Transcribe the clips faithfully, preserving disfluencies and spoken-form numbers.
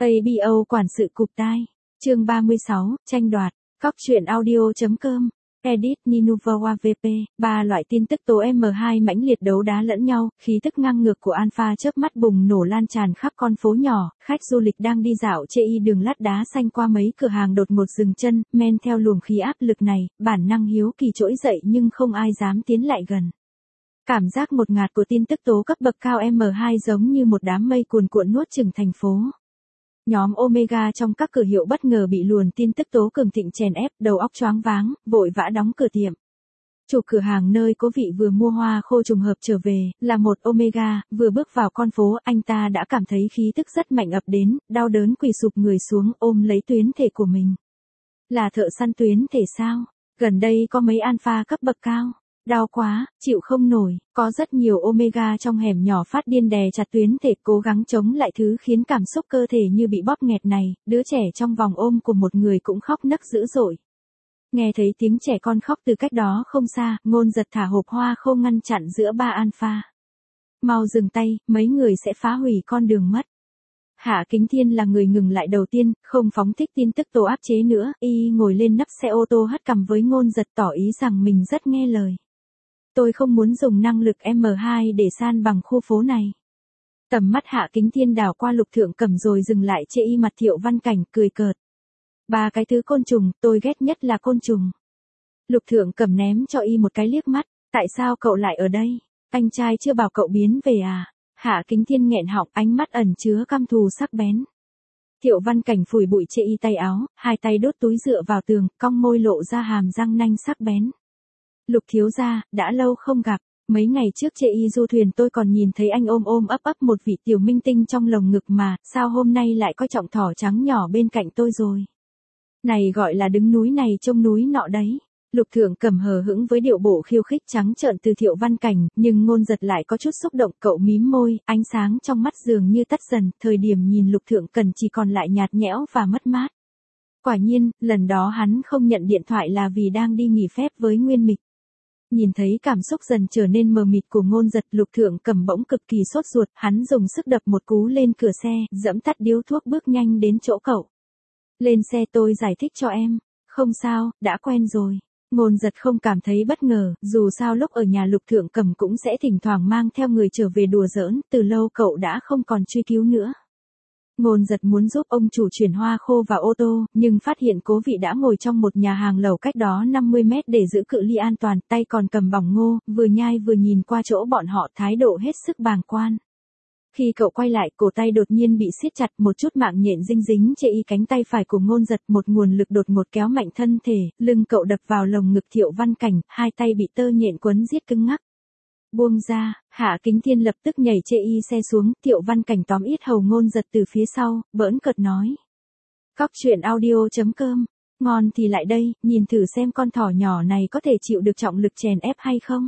a bê o quản sự cụp tai. Chương ba mươi sáu, tranh đoạt. Cóc truyện audio.com. Edit Ninuvava vê pê. Ba loại tin tức tố em hai mãnh liệt đấu đá lẫn nhau, khí tức ngang ngược của Alpha chớp mắt bùng nổ lan tràn khắp con phố nhỏ, khách du lịch đang đi dạo chê y đường lát đá xanh qua mấy cửa hàng đột ngột dừng chân, men theo luồng khí áp lực này, bản năng hiếu kỳ trỗi dậy nhưng không ai dám tiến lại gần. Cảm giác ngột ngạt của tin tức tố cấp bậc cao em hai giống như một đám mây cuồn cuộn nuốt chửng thành phố. Nhóm Omega trong các cửa hiệu bất ngờ bị luồn tin tức tố cường thịnh chèn ép, đầu óc choáng váng, vội vã đóng cửa tiệm. Chủ cửa hàng nơi cố vị vừa mua hoa khô trùng hợp trở về, là một Omega, vừa bước vào con phố, anh ta đã cảm thấy khí tức rất mạnh ập đến, đau đớn quỳ sụp người xuống ôm lấy tuyến thể của mình. Là thợ săn tuyến thể sao? Gần đây có mấy alpha cấp bậc cao. Đau quá, chịu không nổi, có rất nhiều Omega trong hẻm nhỏ phát điên đè chặt tuyến thể cố gắng chống lại thứ khiến cảm xúc cơ thể như bị bóp nghẹt này, đứa trẻ trong vòng ôm của một người cũng khóc nấc dữ dội. Nghe thấy tiếng trẻ con khóc từ cách đó không xa, Ngôn giật thả hộp hoa khô ngăn chặn giữa ba alpha. Mau dừng tay, mấy người sẽ phá hủy con đường mất. Hạ Kính Thiên là người ngừng lại đầu tiên, không phóng thích tin tức tố áp chế nữa, y ngồi lên nắp xe ô tô hất cằm với Ngôn giật tỏ ý rằng mình rất nghe lời. Tôi không muốn dùng năng lực em hai để san bằng khu phố này. Tầm mắt Hạ Kính Thiên đảo qua Lục Thượng Cẩm rồi dừng lại chê y mặt Thiệu Văn Cảnh, cười cợt. Ba cái thứ côn trùng, tôi ghét nhất là côn trùng. Lục Thượng Cẩm ném cho y một cái liếc mắt, tại sao cậu lại ở đây? Anh trai chưa bảo cậu biến về à? Hạ Kính Thiên nghẹn họng, ánh mắt ẩn chứa căm thù sắc bén. Thiệu Văn Cảnh phủi bụi chê y tay áo, hai tay đốt túi dựa vào tường, cong môi lộ ra hàm răng nanh sắc bén. Lục thiếu gia, đã lâu không gặp, mấy ngày trước chê y du thuyền tôi còn nhìn thấy anh ôm ôm ấp ấp một vị tiểu minh tinh trong lồng ngực mà, sao hôm nay lại coi trọng thỏ trắng nhỏ bên cạnh tôi rồi? Này gọi là đứng núi này trông núi nọ đấy. Lục Thượng Cẩm hờ hững với điệu bộ khiêu khích trắng trợn từ Thiệu Văn Cảnh, nhưng Ngôn giật lại có chút xúc động, cậu mím môi, ánh sáng trong mắt dường như tắt dần, thời điểm nhìn Lục Thượng Cẩm chỉ còn lại nhạt nhẽo và mất mát. Quả nhiên, lần đó hắn không nhận điện thoại là vì đang đi nghỉ phép với Nguyên Mịch. Nhìn thấy cảm xúc dần trở nên mờ mịt của Ngôn giật, Lục Thượng Cẩm bỗng cực kỳ sốt ruột, hắn dùng sức đập một cú lên cửa xe, dẫm tắt điếu thuốc bước nhanh đến chỗ cậu. Lên xe tôi giải thích cho em. Không sao, đã quen rồi. Ngôn giật không cảm thấy bất ngờ, dù sao lúc ở nhà Lục Thượng Cẩm cũng sẽ thỉnh thoảng mang theo người trở về đùa giỡn, từ lâu cậu đã không còn truy cứu nữa. Ngôn giật muốn giúp ông chủ chuyển hoa khô vào ô tô, nhưng phát hiện cố vị đã ngồi trong một nhà hàng lẩu cách đó năm mươi mét để giữ cự ly an toàn, tay còn cầm bỏng ngô, vừa nhai vừa nhìn qua chỗ bọn họ, thái độ hết sức bàng quan. Khi cậu quay lại, cổ tay đột nhiên bị siết chặt, một chút mạng nhện dinh dính chê y cánh tay phải của Ngôn giật, một nguồn lực đột ngột kéo mạnh thân thể, lưng cậu đập vào lồng ngực Thiệu Văn Cảnh, hai tay bị tơ nhện quấn giết cứng ngắc. Buông ra, Hạ Kính Thiên lập tức nhảy chê y xe xuống, Thiệu Văn Cảnh tóm ít hầu Ngôn giật từ phía sau, bỡn cợt nói. Cóc truyện audio.com, ngon thì lại đây, nhìn thử xem con thỏ nhỏ này có thể chịu được trọng lực chèn ép hay không.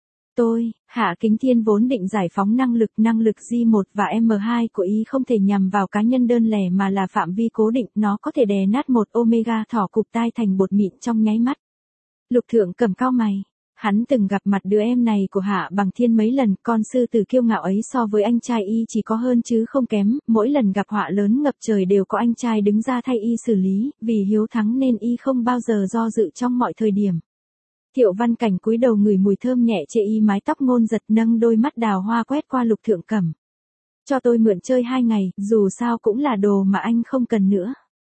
Tôi, Hạ Kính Thiên vốn định giải phóng năng lực, năng lực G một và em hai của y không thể nhằm vào cá nhân đơn lẻ mà là phạm vi cố định, nó có thể đè nát một Omega thỏ cụp tai thành bột mịn trong nháy mắt. Lục Thượng Cẩm cau mày. Hắn từng gặp mặt đứa em này của Hạ Bằng Thiên mấy lần, con sư tử kiêu ngạo ấy so với anh trai y chỉ có hơn chứ không kém, mỗi lần gặp họa lớn ngập trời đều có anh trai đứng ra thay y xử lý, vì hiếu thắng nên y không bao giờ do dự trong mọi thời điểm. Thiệu Văn Cảnh cúi đầu ngửi mùi thơm nhẹ chê y mái tóc Ngôn giật, nâng đôi mắt đào hoa quét qua Lục Thượng Cẩm. Cho tôi mượn chơi hai ngày, dù sao cũng là đồ mà anh không cần nữa.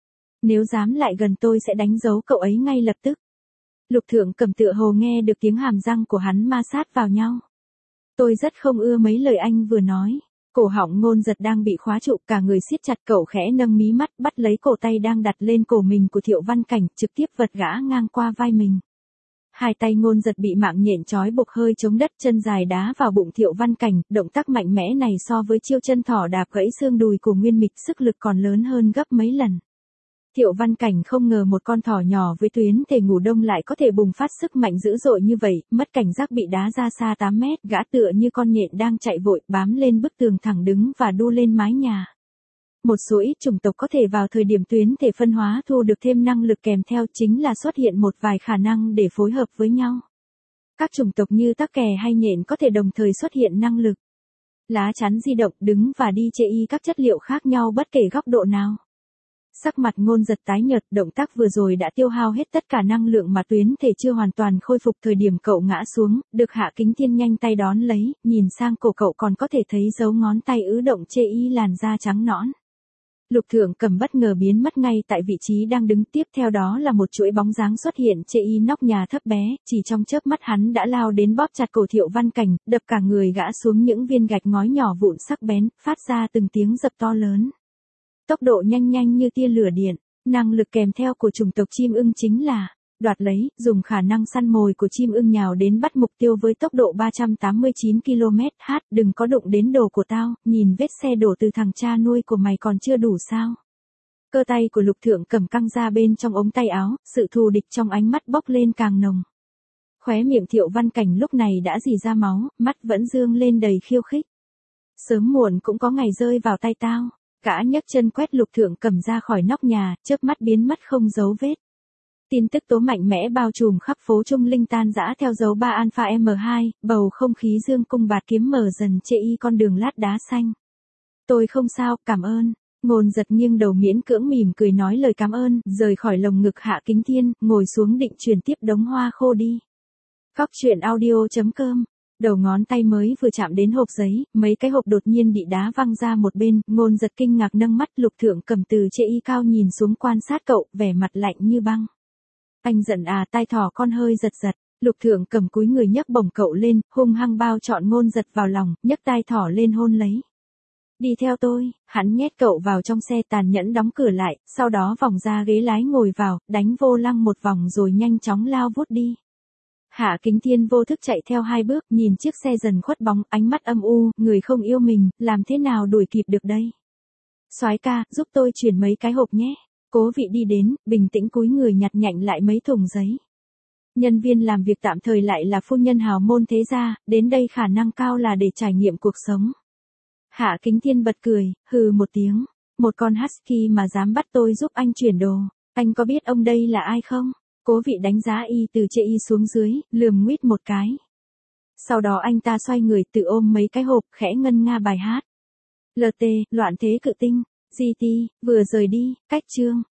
Nếu dám lại gần tôi sẽ đánh dấu cậu ấy ngay lập tức. Lục Thượng Cẩm tựa hồ nghe được tiếng hàm răng của hắn ma sát vào nhau. Tôi rất không ưa mấy lời anh vừa nói. Cổ họng Ngôn giật đang bị khóa trụ, cả người siết chặt, cậu khẽ nâng mí mắt, bắt lấy cổ tay đang đặt lên cổ mình của Thiệu Văn Cảnh, trực tiếp vật gã ngang qua vai mình. Hai tay Ngôn giật bị mạng nhện trói buộc hơi chống đất, chân dài đá vào bụng Thiệu Văn Cảnh, động tác mạnh mẽ này so với chiêu chân thỏ đạp gãy xương đùi của Nguyên Mịch sức lực còn lớn hơn gấp mấy lần. Thiệu Văn Cảnh không ngờ một con thỏ nhỏ với tuyến thể ngủ đông lại có thể bùng phát sức mạnh dữ dội như vậy, mất cảnh giác bị đá ra xa tám mét, gã tựa như con nhện đang chạy vội, bám lên bức tường thẳng đứng và đu lên mái nhà. Một số ít chủng tộc có thể vào thời điểm tuyến thể phân hóa thu được thêm năng lực kèm theo, chính là xuất hiện một vài khả năng để phối hợp với nhau. Các chủng tộc như tắc kè hay nhện có thể đồng thời xuất hiện năng lực. Lá chắn di động đứng và đi chê y các chất liệu khác nhau bất kể góc độ nào. Sắc mặt Ngôn Giật tái nhợt, động tác vừa rồi đã tiêu hao hết tất cả năng lượng mà tuyến thể chưa hoàn toàn khôi phục. Thời điểm cậu ngã xuống, được Hạ Kính Thiên nhanh tay đón lấy, nhìn sang cổ cậu còn có thể thấy dấu ngón tay ứ động chê y làn da trắng nõn. Lục Thượng Cầm bất ngờ biến mất ngay tại vị trí đang đứng, tiếp theo đó là một chuỗi bóng dáng xuất hiện chê y nóc nhà thấp bé, chỉ trong chớp mắt hắn đã lao đến bóp chặt cổ Thiệu Văn Cảnh, đập cả người gã xuống những viên gạch ngói nhỏ vụn sắc bén, phát ra từng tiếng dập to lớn. Tốc độ nhanh nhanh như tia lửa điện, năng lực kèm theo của chủng tộc chim ưng chính là đoạt lấy, dùng khả năng săn mồi của chim ưng nhào đến bắt mục tiêu với tốc độ ba trăm tám mươi chín ki lô mét h, đừng có đụng đến đồ của tao, nhìn vết xe đổ từ thằng cha nuôi của mày còn chưa đủ sao. Cơ tay của Lục Thượng Cầm căng ra bên trong ống tay áo, sự thù địch trong ánh mắt bốc lên càng nồng. Khóe miệng Thiệu Văn Cảnh lúc này đã rỉ ra máu, mắt vẫn dương lên đầy khiêu khích. Sớm muộn cũng có ngày rơi vào tay tao. Gã nhấc chân quét Lục Thượng Cầm ra khỏi nóc nhà, chớp mắt biến mất không dấu vết. Tin tức tố mạnh mẽ bao trùm khắp phố Trung Linh tan rã theo dấu ba Alpha M hai, bầu không khí dương cung bạt kiếm mở dần chê y con đường lát đá xanh. Tôi không sao, cảm ơn. Ngôn Giật nghiêng đầu miễn cưỡng mỉm cười nói lời cảm ơn, rời khỏi lồng ngực Hạ Kính Thiên, ngồi xuống định chuyển tiếp đống hoa khô đi. Cóc truyện audio chấm com. Đầu ngón tay mới vừa chạm đến hộp giấy, mấy cái hộp đột nhiên bị đá văng ra một bên, Ngôn Giật kinh ngạc nâng mắt. Lục Thượng Cầm từ chê y cao nhìn xuống quan sát cậu, vẻ mặt lạnh như băng. Anh giận à? Tai thỏ con hơi giật giật. Lục Thượng Cầm cúi người nhấc bổng cậu lên, hung hăng bao trọn Ngôn Giật vào lòng, nhấc tai thỏ lên hôn lấy. Đi theo tôi, hắn nhét cậu vào trong xe, tàn nhẫn đóng cửa lại, sau đó vòng ra ghế lái ngồi vào, đánh vô lăng một vòng rồi nhanh chóng lao vút đi. Hạ Kính Thiên vô thức chạy theo hai bước, nhìn chiếc xe dần khuất bóng, ánh mắt âm u, người không yêu mình, làm thế nào đuổi kịp được đây? Soái ca, giúp tôi chuyển mấy cái hộp nhé. Cố Vị đi đến, bình tĩnh cúi người nhặt nhạnh lại mấy thùng giấy. Nhân viên làm việc tạm thời lại là phu nhân hào môn thế gia, đến đây khả năng cao là để trải nghiệm cuộc sống. Hạ Kính Thiên bật cười, hừ một tiếng, một con husky mà dám bắt tôi giúp anh chuyển đồ, anh có biết ông đây là ai không? Cố Vị đánh giá y từ chê y xuống dưới, lườm nguýt một cái. Sau đó anh ta xoay người tự ôm mấy cái hộp, khẽ ngân nga bài hát. lờ tê, loạn thế cự tinh, giê tê, vừa rời đi, cách chương.